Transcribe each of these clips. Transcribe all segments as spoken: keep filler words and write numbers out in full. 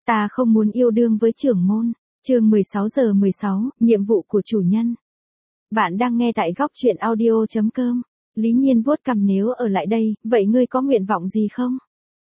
Ta không muốn yêu đương với trưởng môn. Chương mười sáu giờ mười sáu, nhiệm vụ của chủ nhân. Bạn đang nghe tại góc truyện audio chấm com. Lý Nhiên vuốt cằm, nếu ở lại đây, vậy ngươi có nguyện vọng gì không?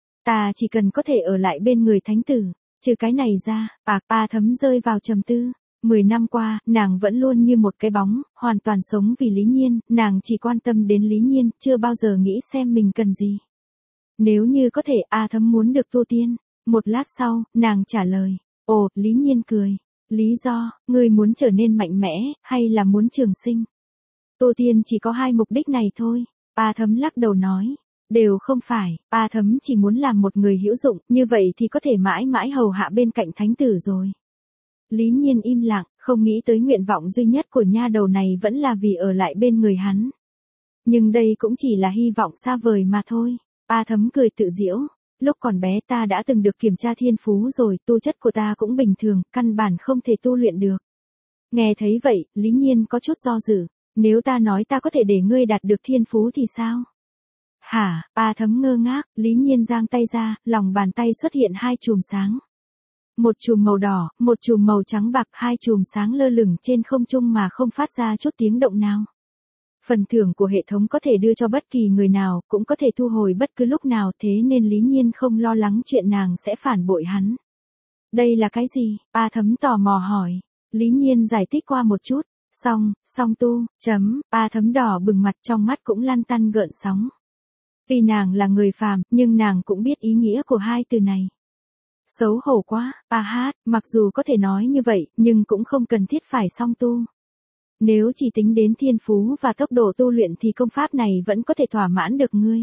Ta chỉ cần có thể ở lại bên người thánh tử, trừ cái này ra. À, A Thấm rơi vào trầm tư. Mười năm qua, nàng vẫn luôn như một cái bóng, hoàn toàn sống vì Lý Nhiên, nàng chỉ quan tâm đến Lý Nhiên, chưa bao giờ nghĩ xem mình cần gì. Nếu như có thể, A Thấm muốn được tu tiên. Một lát sau, nàng trả lời. Ồ, Lý Nhiên cười. Lý do, ngươi muốn trở nên mạnh mẽ, hay là muốn trường sinh? Tu tiên chỉ có hai mục đích này thôi. A Thấm lắc đầu nói. Đều không phải, A Thấm chỉ muốn làm một người hữu dụng, như vậy thì có thể mãi mãi hầu hạ bên cạnh thánh tử rồi. Lý Nhiên im lặng, không nghĩ tới nguyện vọng duy nhất của nha đầu này vẫn là vì ở lại bên người hắn. Nhưng đây cũng chỉ là hy vọng xa vời mà thôi. A Thấm cười tự giễu. Lúc còn bé ta đã từng được kiểm tra thiên phú rồi, tu chất của ta cũng bình thường, căn bản không thể tu luyện được. Nghe thấy vậy, Lý Nhiên có chút do dự. Nếu ta nói ta có thể để ngươi đạt được thiên phú thì sao? Hả? A Thấm ngơ ngác, Lý Nhiên giang tay ra, lòng bàn tay xuất hiện hai chùm sáng. Một chùm màu đỏ, một chùm màu trắng bạc, hai chùm sáng lơ lửng trên không trung mà không phát ra chút tiếng động nào. Phần thưởng của hệ thống có thể đưa cho bất kỳ người nào, cũng có thể thu hồi bất cứ lúc nào, thế nên Lý Nhiên không lo lắng chuyện nàng sẽ phản bội hắn. Đây là cái gì? A Thấm tò mò hỏi. Lý Nhiên giải thích qua một chút. Xong, xong tu, chấm, A Thấm đỏ bừng mặt, trong mắt cũng lăn tăn gợn sóng. Tuy nàng là người phàm, nhưng nàng cũng biết ý nghĩa của hai từ này. Xấu hổ quá, a hát, mặc dù có thể nói như vậy, nhưng cũng không cần thiết phải song tu. Nếu chỉ tính đến thiên phú và tốc độ tu luyện thì công pháp này vẫn có thể thỏa mãn được ngươi.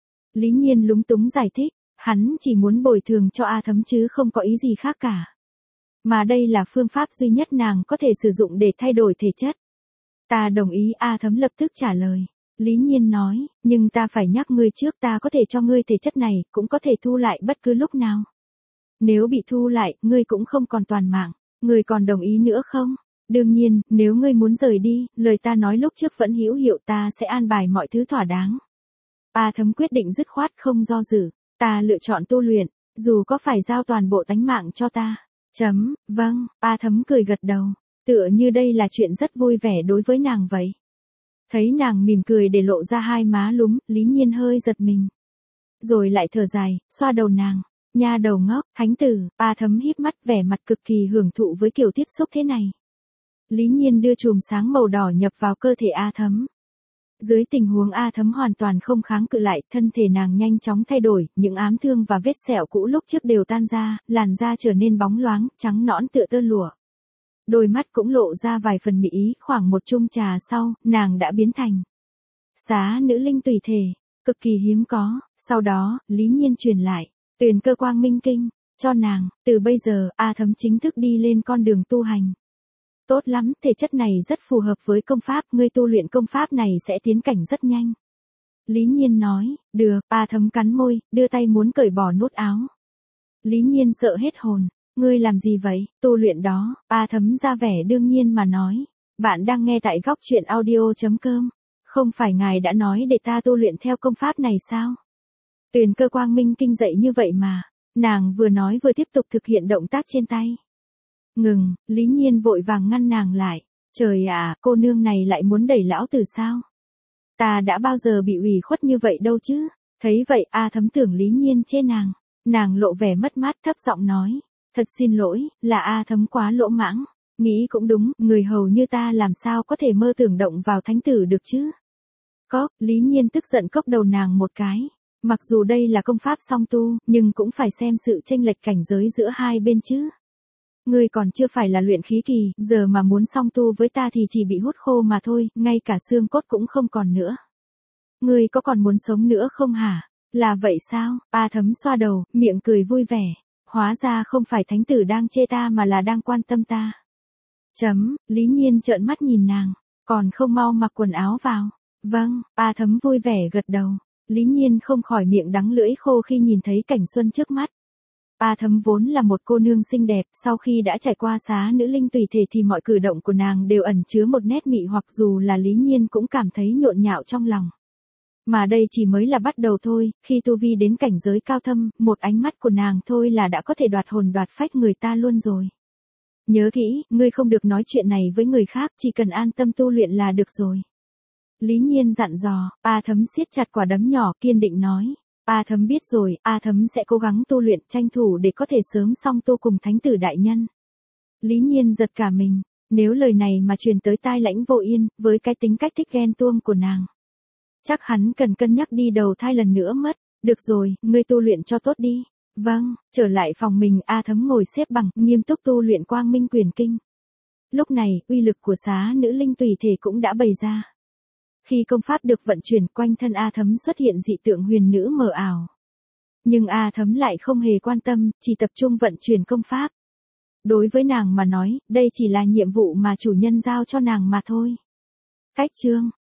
Lý Nhiên lúng túng giải thích, hắn chỉ muốn bồi thường cho A Thấm chứ không có ý gì khác cả. Mà đây là phương pháp duy nhất nàng có thể sử dụng để thay đổi thể chất. Ta đồng ý, A Thấm lập tức trả lời. Lý Nhiên nói, nhưng ta phải nhắc ngươi trước, ta có thể cho ngươi thể chất này, cũng có thể thu lại bất cứ lúc nào. Nếu bị thu lại, ngươi cũng không còn toàn mạng. Ngươi còn đồng ý nữa không? Đương nhiên, nếu ngươi muốn rời đi, lời ta nói lúc trước vẫn hữu hiệu, ta sẽ an bài mọi thứ thỏa đáng. A Thấm quyết định dứt khoát không do dự. Ta lựa chọn tu luyện, dù có phải giao toàn bộ tánh mạng cho ta. Chấm, vâng, A Thấm cười gật đầu. Tựa như đây là chuyện rất vui vẻ đối với nàng vậy. Thấy nàng mỉm cười để lộ ra hai má lúm, Lý Nhiên hơi giật mình. Rồi lại thở dài, xoa đầu nàng. Nha đầu ngốc, thánh tử. A Thấm híp mắt, vẻ mặt cực kỳ hưởng thụ với kiểu tiếp xúc thế này. Lý Nhiên đưa chùm sáng màu đỏ nhập vào cơ thể A Thấm. Dưới tình huống A Thấm hoàn toàn không kháng cự lại, thân thể nàng nhanh chóng thay đổi, những ám thương và vết sẹo cũ lúc trước đều tan ra, làn da trở nên bóng loáng, trắng nõn tựa tơ lụa. Đôi mắt cũng lộ ra vài phần mỹ ý, khoảng một chung trà sau, nàng đã biến thành xá nữ linh tùy thể, cực kỳ hiếm có. Sau đó, Lý Nhiên truyền lại Tuyền Cơ Quang Minh Kinh cho nàng. Từ bây giờ, A Thấm chính thức đi lên con đường tu hành. Tốt lắm, thể chất này rất phù hợp với công pháp, ngươi tu luyện công pháp này sẽ tiến cảnh rất nhanh. Lý Nhiên nói, được. A Thấm cắn môi, đưa tay muốn cởi bỏ nút áo. Lý Nhiên sợ hết hồn. Ngươi làm gì vậy? Tu luyện đó. A Thấm ra vẻ đương nhiên mà nói. Bạn đang nghe tại góc truyện audio chấm com. Không phải ngài đã nói để ta tu luyện theo công pháp này sao? Tuyền Cơ Quang Minh Kinh dạy như vậy mà. Nàng vừa nói vừa tiếp tục thực hiện động tác trên tay. Ngừng, Lý Nhiên vội vàng ngăn nàng lại. Trời ạ, cô nương này lại muốn đẩy lão tử sao? Ta đã bao giờ bị ủy khuất như vậy đâu chứ? Thấy vậy, A Thấm tưởng Lý Nhiên chê nàng. Nàng lộ vẻ mất mát, thấp giọng nói. Thật xin lỗi, là A Thấm quá lỗ mãng. Nghĩ cũng đúng, người hầu như ta làm sao có thể mơ tưởng động vào thánh tử được chứ? Cốc, Lý Nhiên tức giận cốc đầu nàng một cái. Mặc dù đây là công pháp song tu, nhưng cũng phải xem sự chênh lệch cảnh giới giữa hai bên chứ. Ngươi còn chưa phải là luyện khí kỳ, giờ mà muốn song tu với ta thì chỉ bị hút khô mà thôi, ngay cả xương cốt cũng không còn nữa. Ngươi có còn muốn sống nữa không hả? Là vậy sao? A Thấm xoa đầu, miệng cười vui vẻ. Hóa ra không phải thánh tử đang chê ta mà là đang quan tâm ta. Chấm, Lý Nhiên trợn mắt nhìn nàng. Còn không mau mặc quần áo vào. Vâng, A Thấm vui vẻ gật đầu. Lý Nhiên không khỏi miệng đắng lưỡi khô khi nhìn thấy cảnh xuân trước mắt. A Thấm vốn là một cô nương xinh đẹp, sau khi đã trải qua xá nữ linh tùy thể thì mọi cử động của nàng đều ẩn chứa một nét mị hoặc, dù là Lý Nhiên cũng cảm thấy nhộn nhạo trong lòng. Mà đây chỉ mới là bắt đầu thôi, khi tu vi đến cảnh giới cao thâm, một ánh mắt của nàng thôi là đã có thể đoạt hồn đoạt phách người ta luôn rồi. Nhớ kỹ, ngươi không được nói chuyện này với người khác, chỉ cần an tâm tu luyện là được rồi. Lý Nhiên dặn dò, A Thấm siết chặt quả đấm nhỏ kiên định nói. A Thấm biết rồi, A Thấm sẽ cố gắng tu luyện tranh thủ để có thể sớm xong tu cùng thánh tử đại nhân. Lý Nhiên giật cả mình, nếu lời này mà truyền tới tai Lãnh Vô Yên, với cái tính cách thích ghen tuông của nàng. Chắc hắn cần cân nhắc đi đầu thai lần nữa mất. Được rồi, ngươi tu luyện cho tốt đi. Vâng, trở lại phòng mình, A Thấm ngồi xếp bằng, nghiêm túc tu luyện Quang Minh Quyền Kinh. Lúc này, uy lực của xá nữ linh tùy thể cũng đã bày ra. Khi công pháp được vận chuyển, quanh thân A Thấm xuất hiện dị tượng huyền nữ mờ ảo. Nhưng A Thấm lại không hề quan tâm, chỉ tập trung vận chuyển công pháp. Đối với nàng mà nói, đây chỉ là nhiệm vụ mà chủ nhân giao cho nàng mà thôi. Cách chương